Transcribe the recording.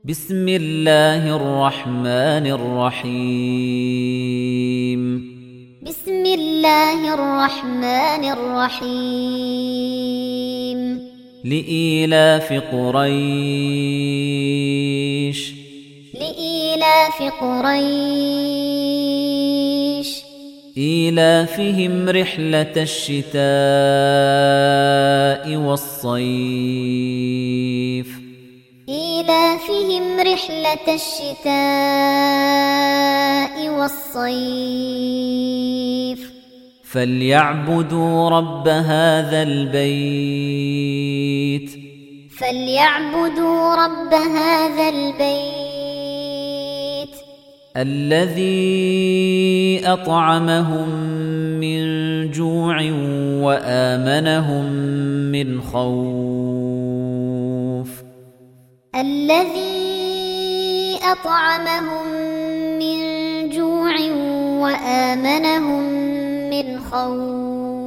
بسم الله الرحمن الرحيم بسم الله الرحمن الرحيم لإيلاف قريش لإيلاف قريش إيلافهم رحلة الشتاء والصيف إيلافهم رحلة الشتاء والصيف فليعبدوا رب هذا البيت فليعبدوا رب هذا البيت الذي أطعمهم من جوع وآمنهم من خوف الذي أطعمهم من جوع وآمنهم من خوف